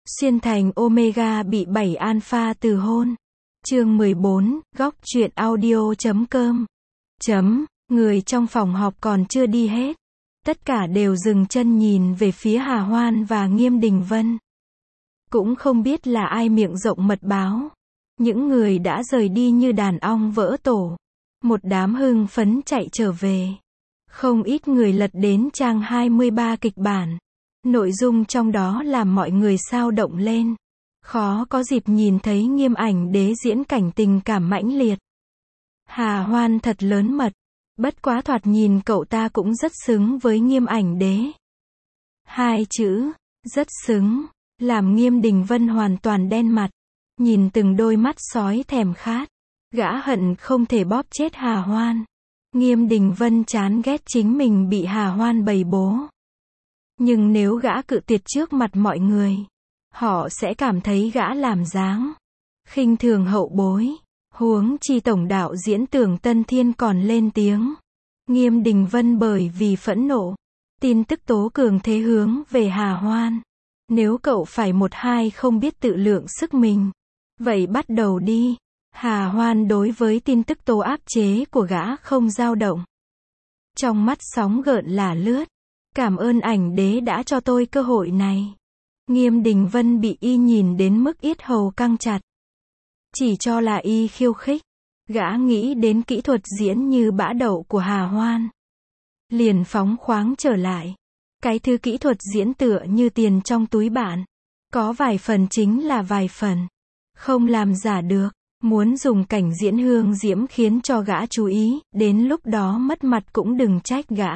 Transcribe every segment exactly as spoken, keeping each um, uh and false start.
Xuyên thành Omega bị bảy alpha từ hôn. Chương mười bốn, góc truyện audio chấm com. Chấm, người trong phòng họp còn chưa đi hết. Tất cả đều dừng chân nhìn về phía Hà Hoan và Nghiêm Đình Vân. Cũng không biết là ai miệng rộng mật báo. Những người đã rời đi như đàn ong vỡ tổ. Một đám hưng phấn chạy trở về. Không ít người lật đến trang hai mươi ba kịch bản. Nội dung trong đó làm mọi người xao động lên. Khó có dịp nhìn thấy Nghiêm Ảnh Đế diễn cảnh tình cảm mãnh liệt. Hà Hoan thật lớn mật. Bất quá thoạt nhìn cậu ta cũng rất xứng với Nghiêm Ảnh Đế. Hai chữ, rất xứng, làm Nghiêm Đình Vân hoàn toàn đen mặt. Nhìn từng đôi mắt sói thèm khát. Gã hận không thể bóp chết Hà Hoan. Nghiêm Đình Vân chán ghét chính mình bị Hà Hoan bày bố. Nhưng nếu gã cự tuyệt trước mặt mọi người, họ sẽ cảm thấy gã làm dáng khinh thường hậu bối. Huống chi tổng đạo diễn Tưởng Tân Thiên còn lên tiếng. Nghiêm Đình Vân bởi vì phẫn nộ, tin tức tố cường thế hướng về Hà Hoan. Nếu cậu phải một hai không biết tự lượng sức mình, vậy bắt đầu đi. Hà Hoan đối với tin tức tố áp chế của gã không dao động. Trong mắt sóng gợn là lướt. Cảm ơn Ảnh Đế đã cho tôi cơ hội này. Nghiêm Đình Vân bị y nhìn đến mức yết hầu căng chặt. Chỉ cho là y khiêu khích. Gã nghĩ đến kỹ thuật diễn như bã đậu của Hà Hoan. Liền phóng khoáng trở lại. Cái thứ kỹ thuật diễn tựa như tiền trong túi bạn. Có vài phần chính là vài phần. Không làm giả được. Muốn dùng cảnh diễn hương diễm khiến cho gã chú ý, đến lúc đó mất mặt cũng đừng trách gã.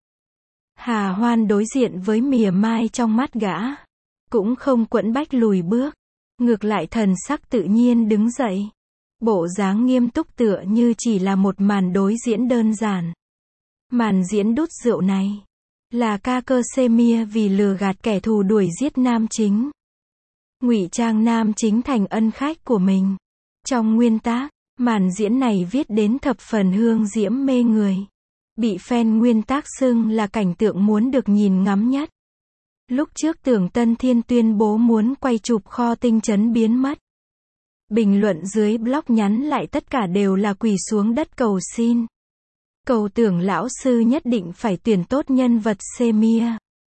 Hà Hoan đối diện với mỉa mai trong mắt gã. Cũng không quẫn bách lùi bước. Ngược lại thần sắc tự nhiên đứng dậy. Bộ dáng nghiêm túc tựa như chỉ là một màn đối diễn đơn giản. Màn diễn đút rượu này là ca cơ xê mia vì lừa gạt kẻ thù đuổi giết nam chính. Ngụy trang nam chính thành ân khách của mình. Trong nguyên tác, màn diễn này viết đến thập phần hương diễm mê người. Bị fan nguyên tác xưng là cảnh tượng muốn được nhìn ngắm nhất. Lúc trước Tưởng Tân Thiên tuyên bố muốn quay chụp kho tinh trấn biến mất. Bình luận dưới blog nhắn lại tất cả đều là quỳ xuống đất cầu xin. Cầu Tưởng lão sư nhất định phải tuyển tốt nhân vật Semia.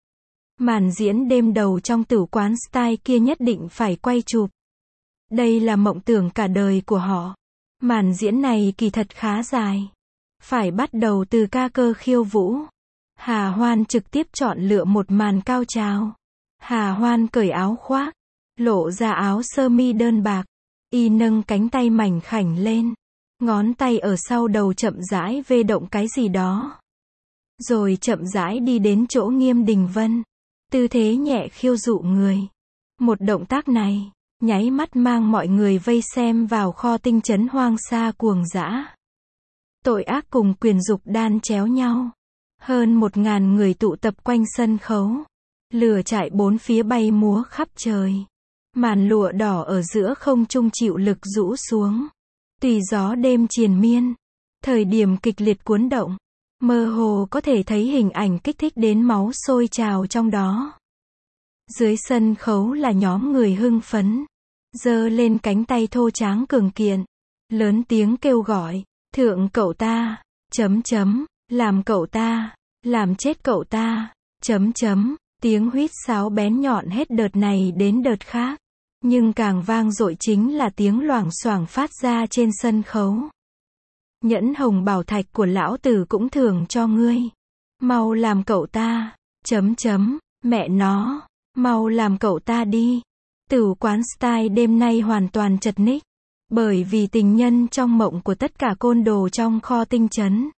Màn diễn đêm đầu trong tử quán style kia nhất định phải quay chụp. Đây là mộng tưởng cả đời của họ. Màn diễn này kỳ thật khá dài. Phải bắt đầu từ ca cơ khiêu vũ. Hà Hoan trực tiếp chọn lựa một màn cao trào. Hà Hoan cởi áo khoác, lộ ra áo sơ mi đơn bạc. Y nâng cánh tay mảnh khảnh lên. Ngón tay ở sau đầu chậm rãi vê động cái gì đó. Rồi chậm rãi đi đến chỗ Nghiêm Đình Vân. Tư thế nhẹ khiêu dụ người. Một động tác này, nháy mắt mang mọi người vây xem vào kho tinh trấn hoang sa cuồng dã. Tội ác cùng quyền dục đan chéo nhau. Hơn một ngàn người tụ tập quanh sân khấu. Lửa trại bốn phía bay múa khắp trời. Màn lụa đỏ ở giữa không trung chịu lực rũ xuống. Tùy gió đêm triền miên. Thời điểm kịch liệt cuốn động. Mơ hồ có thể thấy hình ảnh kích thích đến máu sôi trào trong đó. Dưới sân khấu là nhóm người hưng phấn. Giơ lên cánh tay thô tráng cường kiện. Lớn tiếng kêu gọi. Thượng cậu ta. Chấm chấm. Làm cậu ta. Làm chết cậu ta. Chấm chấm. Tiếng huýt sáo bén nhọn hết đợt này đến đợt khác. Nhưng càng vang dội chính là tiếng loảng xoảng phát ra trên sân khấu. Nhẫn hồng bảo thạch của lão tử cũng thưởng cho ngươi. Mau làm cậu ta. Chấm chấm. Mẹ nó. Mau làm cậu ta đi. Tử quán style đêm nay hoàn toàn chật ních. Bởi vì tình nhân trong mộng của tất cả côn đồ trong kho tinh trấn.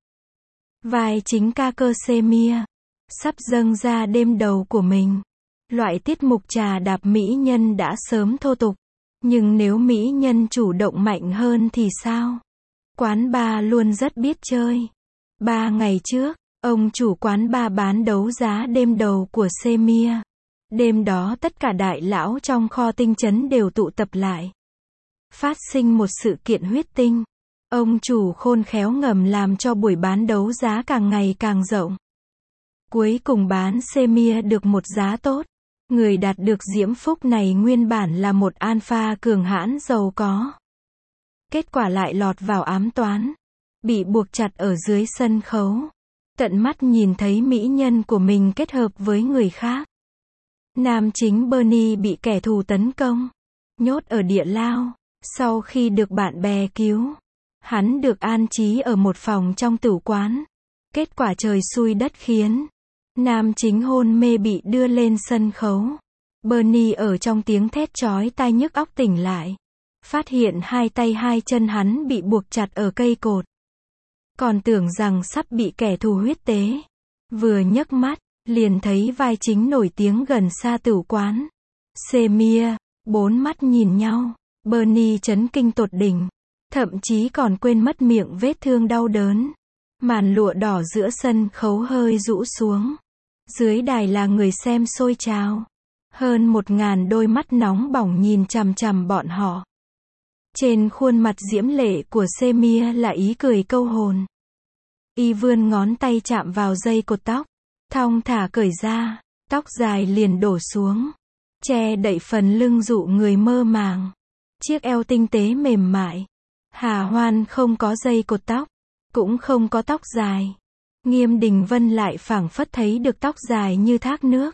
Vai chính ca cơ xê mia. Sắp dâng ra đêm đầu của mình. Loại tiết mục trà đạp mỹ nhân đã sớm thô tục. Nhưng nếu mỹ nhân chủ động mạnh hơn thì sao? Quán bar luôn rất biết chơi. Ba ngày trước, ông chủ quán bar bán đấu giá đêm đầu của Semia. Đêm đó tất cả đại lão trong kho tinh trấn đều tụ tập lại. Phát sinh một sự kiện huyết tinh. Ông chủ khôn khéo ngầm làm cho buổi bán đấu giá càng ngày càng rộng. Cuối cùng bán Semia được một giá tốt. Người đạt được diễm phúc này nguyên bản là một alpha cường hãn giàu có. Kết quả lại lọt vào ám toán. Bị buộc chặt ở dưới sân khấu. Tận mắt nhìn thấy mỹ nhân của mình kết hợp với người khác. Nam chính Bernie bị kẻ thù tấn công. Nhốt ở địa lao. Sau khi được bạn bè cứu. Hắn được an trí ở một phòng trong tử quán. Kết quả trời xui đất khiến. Nam chính hôn mê bị đưa lên sân khấu. Bernie ở trong tiếng thét chói tai nhức óc tỉnh lại. Phát hiện hai tay hai chân hắn bị buộc chặt ở cây cột. Còn tưởng rằng sắp bị kẻ thù huyết tế. Vừa nhấc mắt, liền thấy vai chính nổi tiếng gần xa tử quán. Semia, bốn mắt nhìn nhau. Bernie chấn kinh tột đỉnh. Thậm chí còn quên mất miệng vết thương đau đớn. Màn lụa đỏ giữa sân khấu hơi rũ xuống. Dưới đài là người xem sôi trào. Hơn một ngàn đôi mắt nóng bỏng nhìn chằm chằm bọn họ. Trên khuôn mặt diễm lệ của Semia là ý cười câu hồn. Y vươn ngón tay chạm vào dây cột tóc. Thong thả cởi ra. Tóc dài liền đổ xuống. Che đậy phần lưng dụ người mơ màng. Chiếc eo tinh tế mềm mại. Hà Hoan không có dây cột tóc. Cũng không có tóc dài. Nghiêm Đình Vân lại phảng phất thấy được tóc dài như thác nước.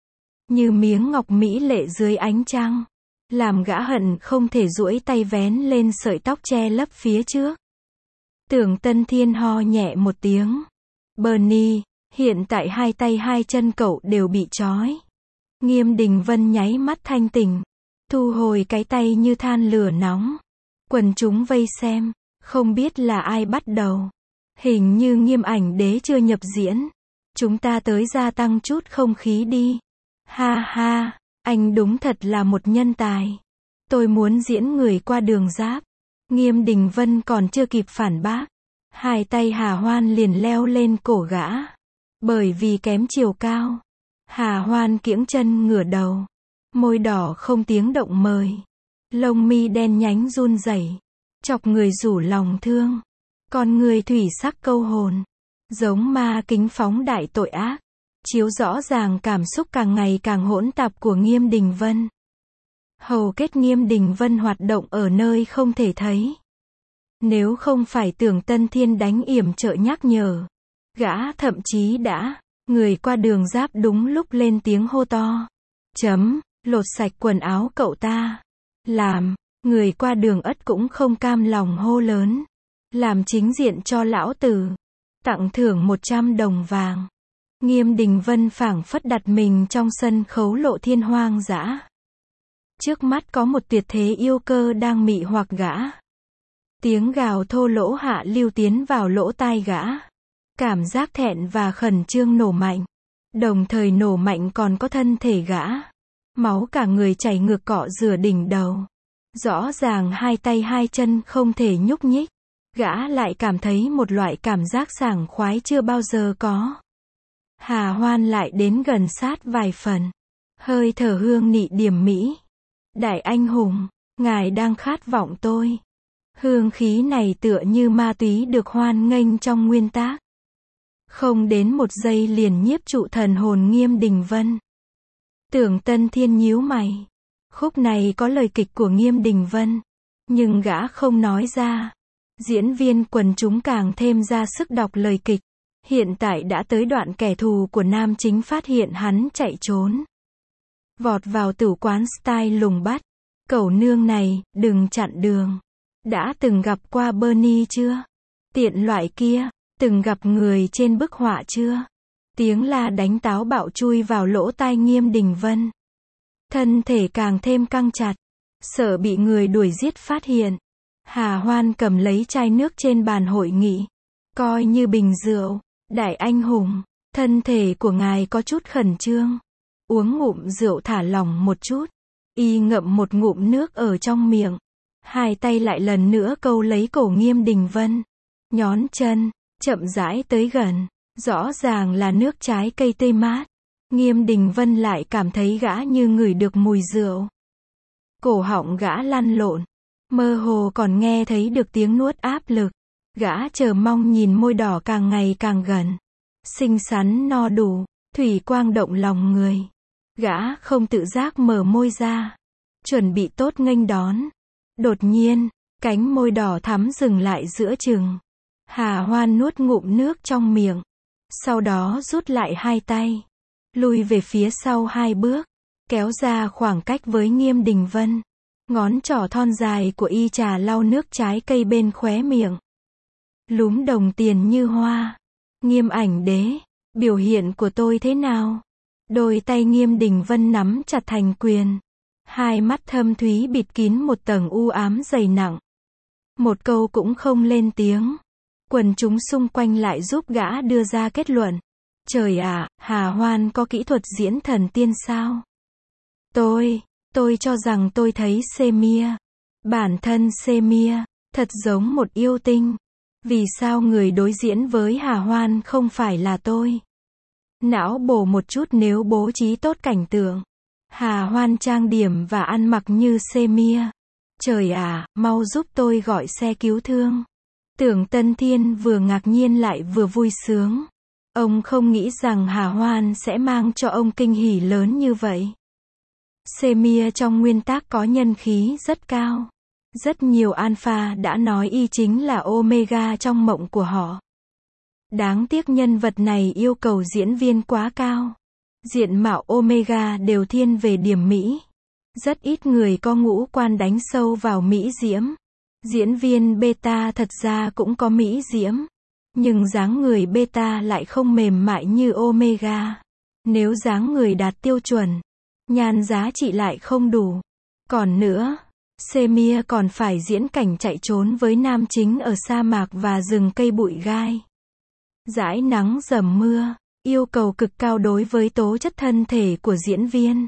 Như miếng ngọc mỹ lệ dưới ánh trăng. Làm gã hận không thể duỗi tay vén lên sợi tóc che lấp phía trước. Tưởng Tân Thiên ho nhẹ một tiếng. Bernie, hiện tại hai tay hai chân cậu đều bị trói. Nghiêm Đình Vân nháy mắt thanh tỉnh. Thu hồi cái tay như than lửa nóng. Quần chúng vây xem. Không biết là ai bắt đầu. Hình như Nghiêm Ảnh Đế chưa nhập diễn. Chúng ta tới gia tăng chút không khí đi. Ha ha, anh đúng thật là một nhân tài. Tôi muốn diễn người qua đường giáp. Nghiêm Đình Vân còn chưa kịp phản bác. Hai tay Hà Hoan liền leo lên cổ gã. Bởi vì kém chiều cao. Hà Hoan kiễng chân ngửa đầu. Môi đỏ không tiếng động mời. Lông mi đen nhánh run rẩy. Chọc người rủ lòng thương. Con người thủy sắc câu hồn. Giống ma kính phóng đại tội ác. Chiếu rõ ràng cảm xúc càng ngày càng hỗn tạp của Nghiêm Đình Vân. Hầu kết Nghiêm Đình Vân hoạt động ở nơi không thể thấy. Nếu không phải Tưởng Tân Thiên đánh yểm trợ nhắc nhở. Gã thậm chí đã, người qua đường giáp đúng lúc lên tiếng hô to. Chấm, lột sạch quần áo cậu ta. Làm, người qua đường ất cũng không cam lòng hô lớn. Làm chính diện cho lão tử. Tặng thưởng một trăm đồng vàng. Nghiêm Đình Vân phảng phất đặt mình trong sân khấu lộ thiên hoang dã. Trước mắt có một tuyệt thế yêu cơ đang mị hoặc gã. Tiếng gào thô lỗ hạ lưu tiến vào lỗ tai gã. Cảm giác thẹn và khẩn trương nổ mạnh. Đồng thời nổ mạnh còn có thân thể gã. Máu cả người chảy ngược cọ rửa đỉnh đầu. Rõ ràng hai tay hai chân không thể nhúc nhích. Gã lại cảm thấy một loại cảm giác sảng khoái chưa bao giờ có. Hà Hoan lại đến gần sát vài phần. Hơi thở hương nị điểm mỹ. Đại anh hùng, ngài đang khát vọng tôi. Hương khí này tựa như ma túy được hoan nghênh trong nguyên tác. Không đến một giây liền nhiếp trụ thần hồn Nghiêm Đình Vân. Tưởng Tân Thiên nhíu mày. Khúc này có lời kịch của Nghiêm Đình Vân. Nhưng gã không nói ra. Diễn viên quần chúng càng thêm ra sức đọc lời kịch. Hiện tại đã tới đoạn kẻ thù của nam chính phát hiện hắn chạy trốn. Vọt vào tử quán style lùng bắt. Cẩu nương này, đừng chặn đường. Đã từng gặp qua Bernie chưa? Tiện loại kia, từng gặp người trên bức họa chưa? Tiếng la đánh táo bạo chui vào lỗ tai Nghiêm Đình Vân. Thân thể càng thêm căng chặt. Sợ bị người đuổi giết phát hiện. Hà Hoan cầm lấy chai nước trên bàn hội nghị. Coi như bình rượu. Đại anh hùng, thân thể của ngài có chút khẩn trương. Uống ngụm rượu thả lỏng một chút. Y ngậm một ngụm nước ở trong miệng. Hai tay lại lần nữa câu lấy cổ Nghiêm Đình Vân. Nhón chân, chậm rãi tới gần. Rõ ràng là nước trái cây tươi mát. Nghiêm Đình Vân lại cảm thấy gã như ngửi được mùi rượu. Cổ họng gã lăn lộn. Mơ hồ còn nghe thấy được tiếng nuốt áp lực. Gã chờ mong nhìn môi đỏ càng ngày càng gần. Xinh xắn no đủ, thủy quang động lòng người. Gã không tự giác mở môi ra, chuẩn bị tốt nghênh đón. Đột nhiên, cánh môi đỏ thắm dừng lại giữa chừng. Hà Hoan nuốt ngụm nước trong miệng. Sau đó rút lại hai tay. Lui về phía sau hai bước. Kéo ra khoảng cách với Nghiêm Đình Vân. Ngón trỏ thon dài của y trà lau nước trái cây bên khóe miệng. Lúm đồng tiền như hoa. Nghiêm ảnh đế, biểu hiện của tôi thế nào? Đôi tay Nghiêm Đình Vân nắm chặt thành quyền. Hai mắt thâm thúy bịt kín một tầng u ám dày nặng. Một câu cũng không lên tiếng. Quần chúng xung quanh lại giúp gã đưa ra kết luận. Trời ạ, Hà Hoan có kỹ thuật diễn thần tiên sao? Tôi, tôi cho rằng tôi thấy Semia. Bản thân Semia, thật giống một yêu tinh. Vì sao người đối diễn với Hà Hoan không phải là tôi? Não bổ một chút nếu bố trí tốt cảnh tượng. Hà Hoan trang điểm và ăn mặc như Semia. Trời ạ, mau giúp tôi gọi xe cứu thương. Tưởng Tân Thiên vừa ngạc nhiên lại vừa vui sướng. Ông không nghĩ rằng Hà Hoan sẽ mang cho ông kinh hỉ lớn như vậy. Semia trong nguyên tác có nhân khí rất cao. Rất nhiều alpha đã nói y chính là Omega trong mộng của họ. Đáng tiếc nhân vật này yêu cầu diễn viên quá cao. Diện mạo Omega đều thiên về điểm mỹ. Rất ít người có ngũ quan đánh sâu vào mỹ diễm. Diễn viên beta thật ra cũng có mỹ diễm. Nhưng dáng người beta lại không mềm mại như Omega. Nếu dáng người đạt tiêu chuẩn, nhan giá trị lại không đủ. Còn nữa, Semia còn phải diễn cảnh chạy trốn với nam chính ở sa mạc và rừng cây bụi gai. Dãi nắng dầm mưa, yêu cầu cực cao đối với tố chất thân thể của diễn viên.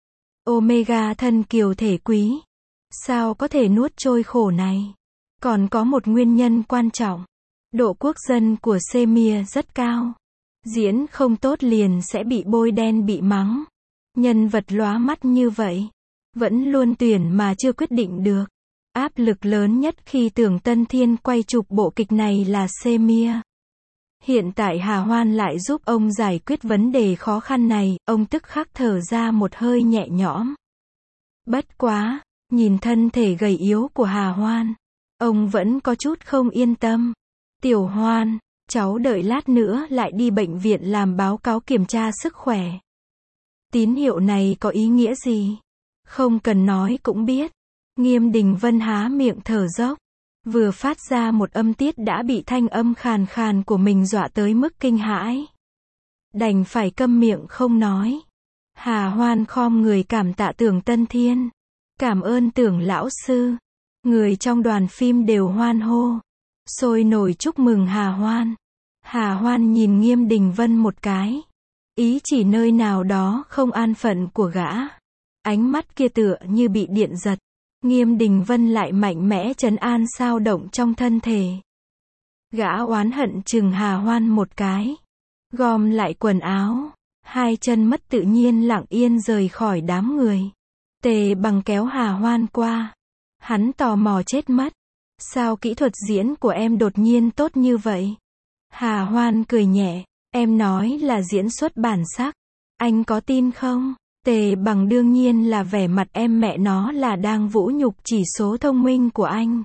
Omega thân kiều thể quý. Sao có thể nuốt trôi khổ này? Còn có một nguyên nhân quan trọng. Độ quốc dân của Semia rất cao. Diễn không tốt liền sẽ bị bôi đen bị mắng. Nhân vật lóa mắt như vậy. Vẫn luôn tuyển mà chưa quyết định được. Áp lực lớn nhất khi Tưởng Tân Thiên quay chụp bộ kịch này là Semia. Hiện tại Hà Hoan lại giúp ông giải quyết vấn đề khó khăn này, ông tức khắc thở ra một hơi nhẹ nhõm. Bất quá, nhìn thân thể gầy yếu của Hà Hoan, ông vẫn có chút không yên tâm. Tiểu Hoan, cháu đợi lát nữa lại đi bệnh viện làm báo cáo kiểm tra sức khỏe. Tín hiệu này có ý nghĩa gì? Không cần nói cũng biết. Nghiêm Đình Vân há miệng thở dốc. Vừa phát ra một âm tiết đã bị thanh âm khàn khàn của mình dọa tới mức kinh hãi. Đành phải câm miệng không nói. Hà Hoan khom người cảm tạ Tưởng Tân Thiên. Cảm ơn Tưởng lão sư. Người trong đoàn phim đều hoan hô. Sôi nổi chúc mừng Hà Hoan. Hà Hoan nhìn Nghiêm Đình Vân một cái. Ý chỉ nơi nào đó không an phận của gã. Ánh mắt kia tựa như bị điện giật. Nghiêm Đình Vân lại mạnh mẽ trấn an sao động trong thân thể. Gã oán hận chừng Hà Hoan một cái. Gom lại quần áo. Hai chân mất tự nhiên lặng yên rời khỏi đám người. Tề Bằng kéo Hà Hoan qua. Hắn tò mò chết mất. Sao kỹ thuật diễn của em đột nhiên tốt như vậy? Hà Hoan cười nhẹ. Em nói là diễn xuất bản sắc. Anh có tin không? Tề Bằng đương nhiên là vẻ mặt em mẹ nó là đang vũ nhục chỉ số thông minh của anh.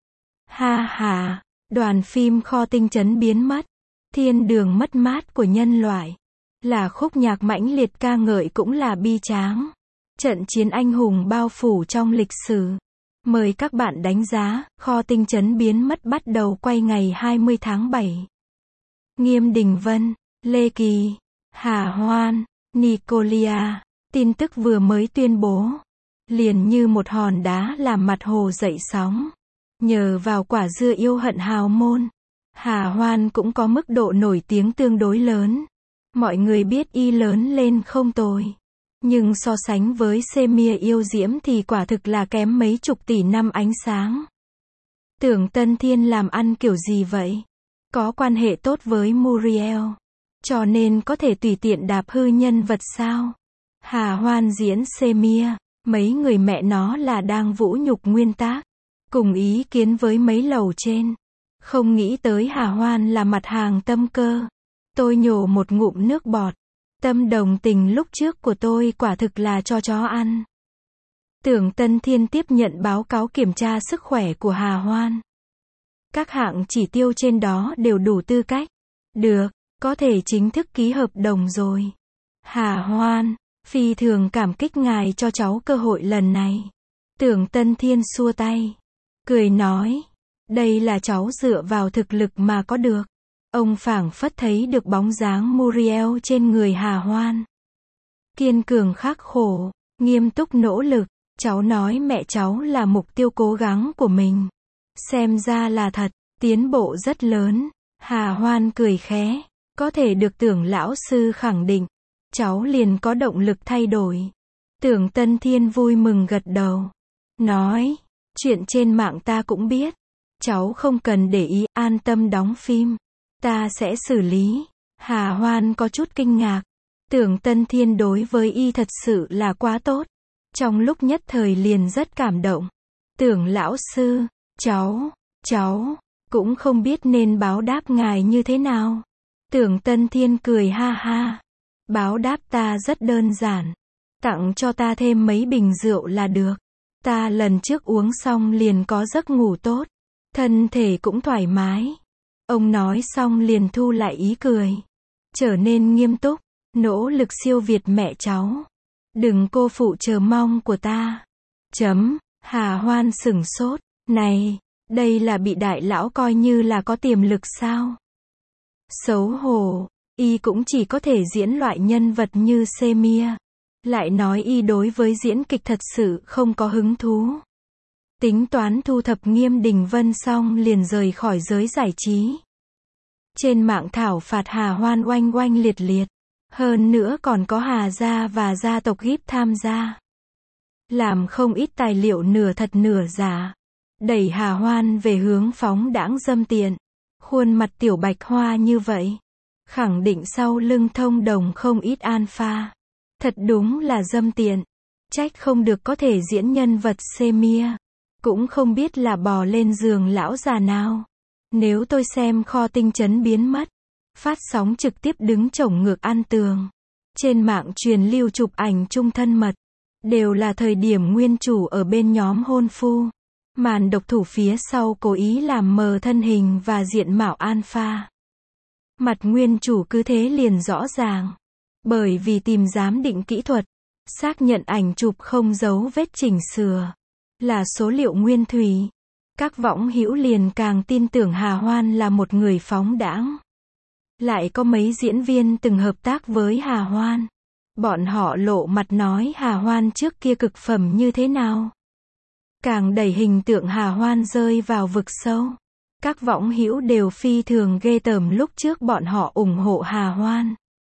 Ha ha, đoàn phim Kho Tinh Trấn biến mất. Thiên đường mất mát của nhân loại. Là khúc nhạc mãnh liệt ca ngợi cũng là bi tráng. Trận chiến anh hùng bao phủ trong lịch sử. Mời các bạn đánh giá, Kho Tinh Trấn biến mất bắt đầu quay ngày hai mươi tháng bảy. Nghiêm Đình Vân, Lê Kỳ, Hà Hoan, Nicolia. Tin tức vừa mới tuyên bố. Liền như một hòn đá làm mặt hồ dậy sóng. Nhờ vào quả dưa yêu hận hào môn. Hà Hoan cũng có mức độ nổi tiếng tương đối lớn. Mọi người biết y lớn lên không tồi. Nhưng so sánh với Semia yêu diễm thì quả thực là kém mấy chục tỷ năm ánh sáng. Tưởng Tân Thiên làm ăn kiểu gì vậy? Có quan hệ tốt với Muriel. Cho nên có thể tùy tiện đạp hư nhân vật sao? Hà Hoan diễn Semia. Mấy người mẹ nó là đang vũ nhục nguyên tác. Cùng ý kiến với mấy lầu trên. Không nghĩ tới Hà Hoan là mặt hàng tâm cơ. Tôi nhổ một ngụm nước bọt. Tâm đồng tình lúc trước của tôi quả thực là cho chó ăn. Tưởng Tân Thiên tiếp nhận báo cáo kiểm tra sức khỏe của Hà Hoan. Các hạng chỉ tiêu trên đó đều đủ tư cách. Được, có thể chính thức ký hợp đồng rồi. Hà Hoan, phi thường cảm kích ngài cho cháu cơ hội lần này. Tưởng Tân Thiên xua tay, cười nói, đây là cháu dựa vào thực lực mà có được. Ông phảng phất thấy được bóng dáng Muriel trên người Hà Hoan. Kiên cường khắc khổ, nghiêm túc nỗ lực, cháu nói mẹ cháu là mục tiêu cố gắng của mình. Xem ra là thật, tiến bộ rất lớn. Hà Hoan cười khẽ, có thể được Tưởng lão sư khẳng định, cháu liền có động lực thay đổi. Tưởng Tân Thiên vui mừng gật đầu, nói, chuyện trên mạng ta cũng biết, cháu không cần để ý, an tâm đóng phim, ta sẽ xử lý. Hà Hoan có chút kinh ngạc, Tưởng Tân Thiên đối với y thật sự là quá tốt, trong lúc nhất thời liền rất cảm động. Tưởng lão sư, cháu, cháu, cũng không biết nên báo đáp ngài như thế nào. Tưởng Tân Thiên cười ha ha, báo đáp ta rất đơn giản, tặng cho ta thêm mấy bình rượu là được. Ta lần trước uống xong liền có giấc ngủ tốt, thân thể cũng thoải mái. Ông nói xong liền thu lại ý cười, trở nên nghiêm túc, nỗ lực siêu việt mẹ cháu. Đừng cô phụ chờ mong của ta. Chấm, Hà Hoan sửng sốt, này, đây là bị đại lão coi như là có tiềm lực sao? Xấu hổ, y cũng chỉ có thể diễn loại nhân vật như Semia. Lại nói y đối với diễn kịch thật sự không có hứng thú. Tính toán thu thập Nghiêm Đình Vân xong liền rời khỏi giới giải trí. Trên mạng thảo phạt Hà Hoan oanh oanh liệt liệt. Hơn nữa còn có Hà gia và gia tộc Gíp tham gia. Làm không ít tài liệu nửa thật nửa giả. Đẩy Hà Hoan về hướng phóng đãng dâm tiện. Khuôn mặt tiểu bạch hoa như vậy. Khẳng định sau lưng thông đồng không ít alpha. Thật đúng là dâm tiện. Trách không được có thể diễn nhân vật Semia. Cũng không biết là bò lên giường lão già nào. Nếu tôi xem kho tinh chấn biến mất. Phát sóng trực tiếp đứng chổng ngược ăn tường. Trên mạng truyền lưu chụp ảnh chung thân mật. Đều là thời điểm nguyên chủ ở bên nhóm hôn phu. Màn độc thủ phía sau cố ý làm mờ thân hình và diện mạo alpha. Mặt nguyên chủ cứ thế liền rõ ràng. Bởi vì tìm giám định kỹ thuật, xác nhận ảnh chụp không dấu vết chỉnh sửa, là số liệu nguyên thủy. Các võng hữu liền càng tin tưởng Hà Hoan là một người phóng đãng. Lại có mấy diễn viên từng hợp tác với Hà Hoan. Bọn họ lộ mặt nói Hà Hoan trước kia cực phẩm như thế nào. Càng đẩy hình tượng Hà Hoan rơi vào vực sâu. Các võng hữu đều phi thường ghê tởm lúc trước bọn họ ủng hộ Hà Hoan.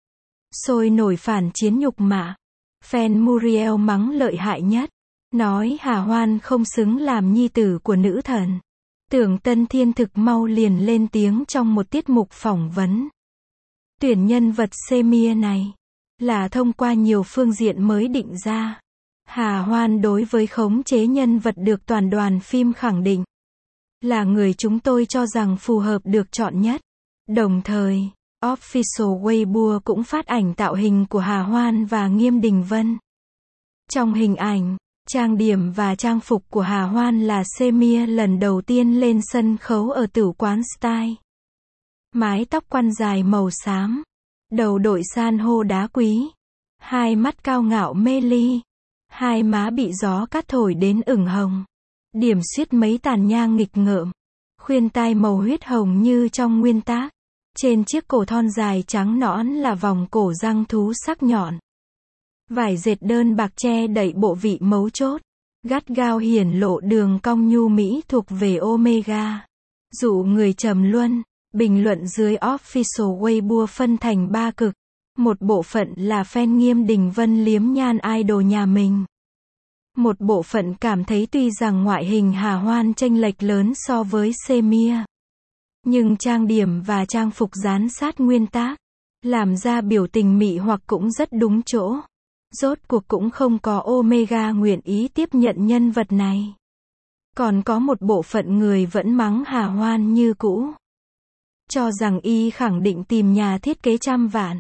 Sôi nổi phản chiến nhục mạ. Fan Muriel mắng lợi hại nhất. Nói Hà Hoan không xứng làm nhi tử của nữ thần. Tưởng Tân Thiên thực mau liền lên tiếng trong một tiết mục phỏng vấn. Tuyển nhân vật Semia này là thông qua nhiều phương diện mới định ra. Hà Hoan đối với khống chế nhân vật được toàn đoàn phim khẳng định là người chúng tôi cho rằng phù hợp được chọn nhất. Đồng thời, Official Weibo cũng phát ảnh tạo hình của Hà Hoan và Nghiêm Đình Vân. Trong hình ảnh, trang điểm và trang phục của Hà Hoan là Semia lần đầu tiên lên sân khấu ở tử quán Style. Mái tóc quăn dài màu xám, đầu đội san hô đá quý, hai mắt cao ngạo mê ly, hai má bị gió cát thổi đến ửng hồng, điểm xuyết mấy tàn nhang nghịch ngợm, khuyên tai màu huyết hồng như trong nguyên tác. Trên chiếc cổ thon dài trắng nõn là vòng cổ răng thú sắc nhọn. Vải dệt đơn bạc che đậy bộ vị mấu chốt, gắt gao hiển lộ đường cong nhu mỹ thuộc về Omega. Dụ người trầm luân, bình luận dưới Official Weibo phân thành ba cực. Một bộ phận là fan Nghiêm Đình Vân liếm nhan idol nhà mình. Một bộ phận cảm thấy tuy rằng ngoại hình Hà Hoan chênh lệch lớn so với Semia, nhưng trang điểm và trang phục dán sát nguyên tác, làm ra biểu tình mị hoặc cũng rất đúng chỗ. Rốt cuộc cũng không có Omega nguyện ý tiếp nhận nhân vật này. Còn có một bộ phận người vẫn mắng Hà Hoan như cũ. Cho rằng y khẳng định tìm nhà thiết kế trăm vạn.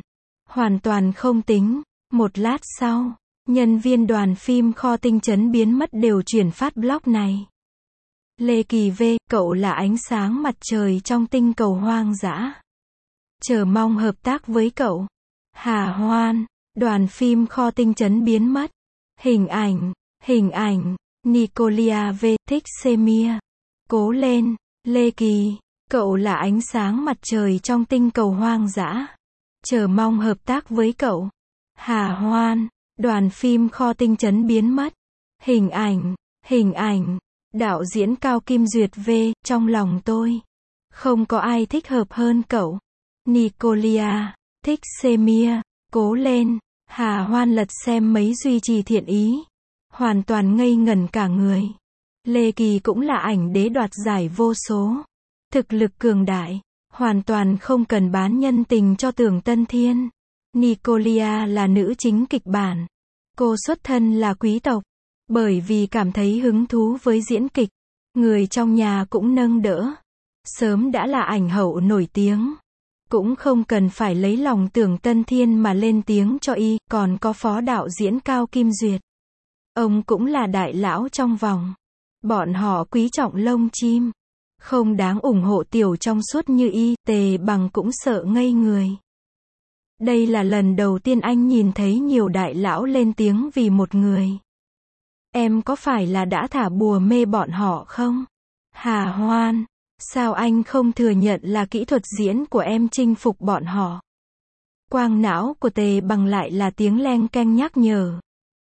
Hoàn toàn không tính. Một lát sau, nhân viên đoàn phim kho tinh trấn biến mất đều chuyển phát blog này. Lê Kỳ V, cậu là ánh sáng mặt trời trong tinh cầu hoang dã. Chờ mong hợp tác với cậu. Hà Hoan, đoàn phim kho tinh trấn biến mất. Hình ảnh, hình ảnh, Nicolia V, thích Semia. Cố lên, Lê Kỳ, cậu là ánh sáng mặt trời trong tinh cầu hoang dã. Chờ mong hợp tác với cậu. Hà Hoan, đoàn phim kho tinh trấn biến mất. Hình ảnh, hình ảnh, đạo diễn Cao Kim Duyệt V, trong lòng tôi. Không có ai thích hợp hơn cậu. Nicolia, thích Semia, cố lên. Hà Hoan lật xem mấy duy trì thiện ý. Hoàn toàn ngây ngẩn cả người. Lê Kỳ cũng là ảnh đế đoạt giải vô số. Thực lực cường đại. Hoàn toàn không cần bán nhân tình cho Tưởng Tân Thiên. Nicolia là nữ chính kịch bản. Cô xuất thân là quý tộc. Bởi vì cảm thấy hứng thú với diễn kịch, người trong nhà cũng nâng đỡ. Sớm đã là ảnh hậu nổi tiếng. Cũng không cần phải lấy lòng Tưởng Tân Thiên mà lên tiếng cho y, còn có phó đạo diễn Cao Kim Duyệt. Ông cũng là đại lão trong vòng. Bọn họ quý trọng lông chim. Không đáng ủng hộ tiểu trong suốt như y, Tề Bằng cũng sợ ngây người. Đây là lần đầu tiên anh nhìn thấy nhiều đại lão lên tiếng vì một người. Em có phải là đã thả bùa mê bọn họ không? Hà Hoan, sao anh không thừa nhận là kỹ thuật diễn của em chinh phục bọn họ? Quang não của Tề Bằng lại là tiếng leng keng nhắc nhở.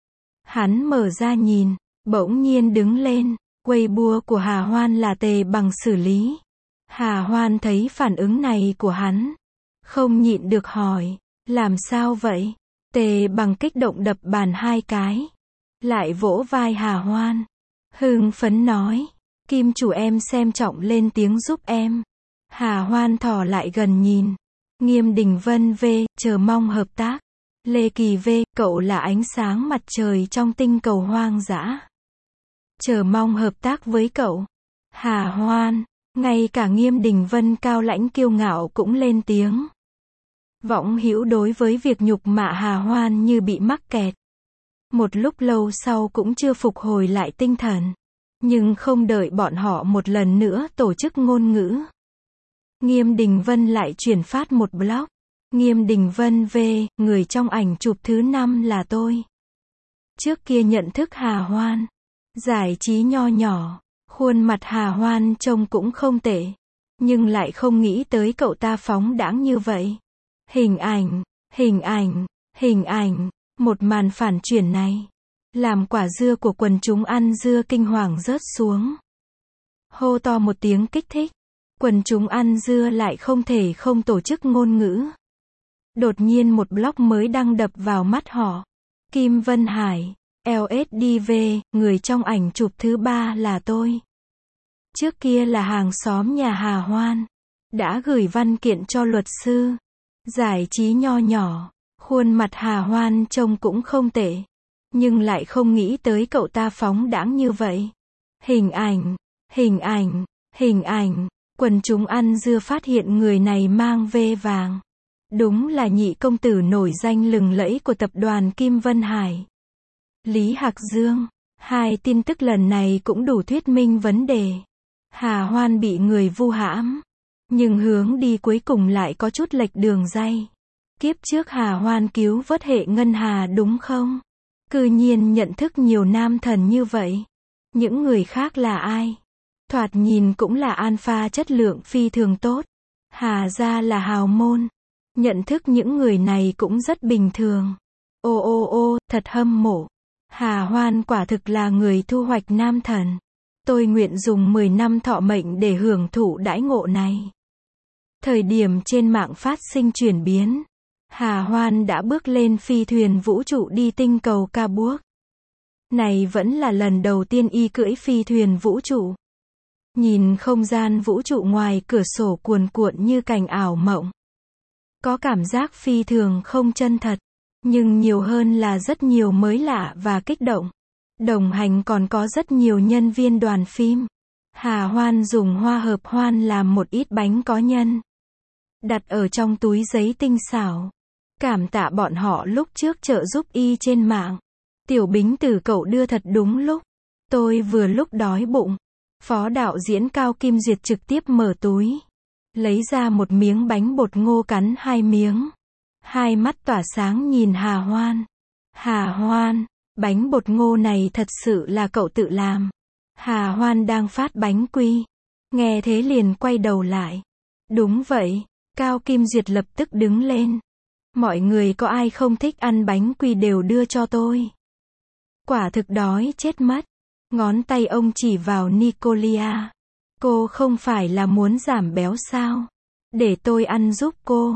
Hắn mở ra nhìn, bỗng nhiên đứng lên. Weibo của Hà Hoan là Tề Bằng xử lý. Hà Hoan thấy phản ứng này của hắn, không nhịn được hỏi, làm sao vậy? Tề Bằng kích động đập bàn hai cái, lại vỗ vai Hà Hoan, hưng phấn nói, Kim chủ em xem trọng lên tiếng giúp em. Hà Hoan thò lại gần nhìn. Nghiêm Đình Vân V, chờ mong hợp tác. Lê Kỳ V, cậu là ánh sáng mặt trời trong tinh cầu hoang dã. Chờ mong hợp tác với cậu. Hà Hoan, ngay cả Nghiêm Đình Vân cao lãnh kiêu ngạo cũng lên tiếng. Võng Hữu đối với việc nhục mạ Hà Hoan như bị mắc kẹt. Một lúc lâu sau cũng chưa phục hồi lại tinh thần. Nhưng không đợi bọn họ một lần nữa tổ chức ngôn ngữ. Nghiêm Đình Vân lại chuyển phát một blog. Nghiêm Đình Vân V, người trong ảnh chụp thứ năm là tôi. Trước kia nhận thức Hà Hoan. Giải trí nho nhỏ. Khuôn mặt Hà Hoan trông cũng không tệ. Nhưng lại không nghĩ tới cậu ta phóng đãng như vậy. Hình ảnh, hình ảnh, hình ảnh. Một màn phản chuyển này làm quả dưa của quần chúng ăn dưa kinh hoàng rớt xuống. Hô to một tiếng kích thích. Quần chúng ăn dưa lại không thể không tổ chức ngôn ngữ. Đột nhiên một blog mới đăng đập vào mắt họ. Kim Vân Hải, lờ ét đê vê, người trong ảnh chụp thứ ba là tôi. Trước kia là hàng xóm nhà Hà Hoan. Đã gửi văn kiện cho luật sư. Giải trí nho nhỏ. Khuôn mặt Hà Hoan trông cũng không tệ. Nhưng lại không nghĩ tới cậu ta phóng đãng như vậy. Hình ảnh, hình ảnh, hình ảnh. Quần chúng ăn dưa phát hiện người này mang vê vàng. Đúng là nhị công tử nổi danh lừng lẫy của tập đoàn Kim Vân Hải. Lý Hạc Dương. Hai tin tức lần này cũng đủ thuyết minh vấn đề. Hà Hoan bị người vu hãm. Nhưng hướng đi cuối cùng lại có chút lệch đường ray. Kiếp trước Hà Hoan cứu vớt hệ ngân hà đúng không? Cư nhiên nhận thức nhiều nam thần như vậy. Những người khác là ai? Thoạt nhìn cũng là alpha chất lượng phi thường tốt. Hà gia là hào môn. Nhận thức những người này cũng rất bình thường. Ô ô ô, thật hâm mộ. Hà Hoan quả thực là người thu hoạch nam thần. Tôi nguyện dùng mười năm thọ mệnh để hưởng thụ đãi ngộ này. Thời điểm trên mạng phát sinh chuyển biến. Hà Hoan đã bước lên phi thuyền vũ trụ đi tinh cầu Ca Buốc. Này vẫn là lần đầu tiên y cưỡi phi thuyền vũ trụ. Nhìn không gian vũ trụ ngoài cửa sổ cuồn cuộn như cảnh ảo mộng. Có cảm giác phi thường không chân thật. Nhưng nhiều hơn là rất nhiều mới lạ và kích động. Đồng hành còn có rất nhiều nhân viên đoàn phim. Hà Hoan dùng hoa hợp hoan làm một ít bánh có nhân. Đặt ở trong túi giấy tinh xảo. Cảm tạ bọn họ lúc trước trợ giúp y trên mạng. Tiểu Bính Tử cậu đưa thật đúng lúc. Tôi vừa lúc đói bụng. Phó đạo diễn Cao Kim Duyệt trực tiếp mở túi. Lấy ra một miếng bánh bột ngô cắn hai miếng. Hai mắt tỏa sáng nhìn Hà Hoan. Hà Hoan, bánh bột ngô này thật sự là cậu tự làm. Hà Hoan đang phát bánh quy. Nghe thế liền quay đầu lại. Đúng vậy. Cao Kim Duyệt lập tức đứng lên. Mọi người có ai không thích ăn bánh quy đều đưa cho tôi. Quả thực đói chết mất. Ngón tay ông chỉ vào Nicolia. Cô không phải là muốn giảm béo sao? Để tôi ăn giúp cô.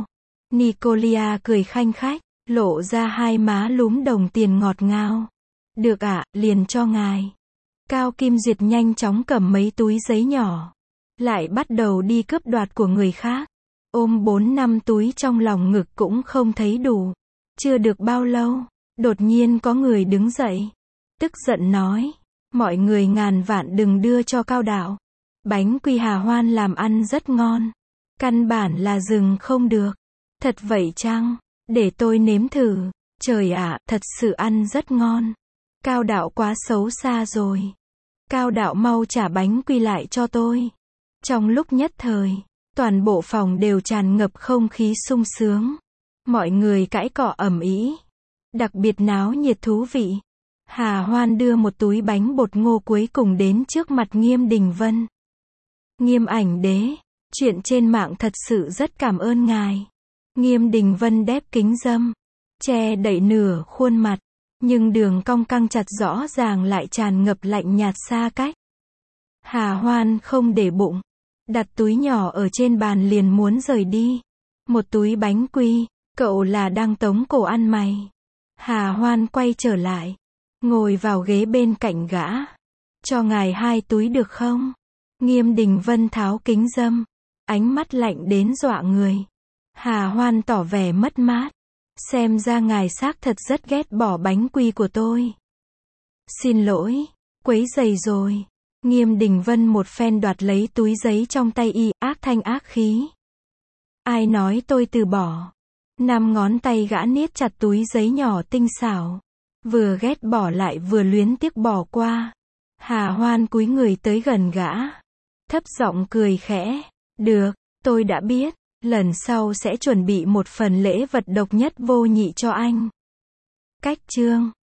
Nicolia cười khanh khách, lộ ra hai má lúm đồng tiền ngọt ngào. Được ạ, liền cho ngài. Cao Kim Duyệt nhanh chóng cầm mấy túi giấy nhỏ. Lại bắt đầu đi cướp đoạt của người khác. Ôm bốn năm túi trong lòng ngực cũng không thấy đủ. Chưa được bao lâu, đột nhiên có người đứng dậy. Tức giận nói, mọi người ngàn vạn đừng đưa cho Cao đạo. Bánh quy Hà Hoan làm ăn rất ngon. Căn bản là dừng không được. Thật vậy chăng? Để tôi nếm thử. Trời ạ, thật sự ăn rất ngon. Cao đạo quá xấu xa rồi. Cao đạo mau trả bánh quy lại cho tôi. Trong lúc nhất thời, toàn bộ phòng đều tràn ngập không khí sung sướng. Mọi người cãi cọ ầm ĩ. Đặc biệt náo nhiệt thú vị. Hà Hoan đưa một túi bánh bột ngô cuối cùng đến trước mặt Nghiêm Đình Vân. Nghiêm ảnh đế, chuyện trên mạng thật sự rất cảm ơn ngài. Nghiêm Đình Vân đép kính râm, che đậy nửa khuôn mặt, nhưng đường cong căng chặt rõ ràng lại tràn ngập lạnh nhạt xa cách. Hà Hoan không để bụng, đặt túi nhỏ ở trên bàn liền muốn rời đi. Một túi bánh quy, cậu là đang tống cổ ăn mày. Hà Hoan quay trở lại, ngồi vào ghế bên cạnh gã. Cho ngài hai túi được không? Nghiêm Đình Vân tháo kính râm, ánh mắt lạnh đến dọa người. Hà Hoan tỏ vẻ mất mát. Xem ra ngài xác thật rất ghét bỏ bánh quy của tôi. Xin lỗi, quấy rầy rồi. Nghiêm Đình Vân một phen đoạt lấy túi giấy trong tay y, ác thanh ác khí. Ai nói tôi từ bỏ? Năm ngón tay gã niết chặt túi giấy nhỏ tinh xảo. Vừa ghét bỏ lại vừa luyến tiếc bỏ qua. Hà Hoan cúi người tới gần gã. Thấp giọng cười khẽ. Được, tôi đã biết. Lần sau sẽ chuẩn bị một phần lễ vật độc nhất vô nhị cho anh. Cách chương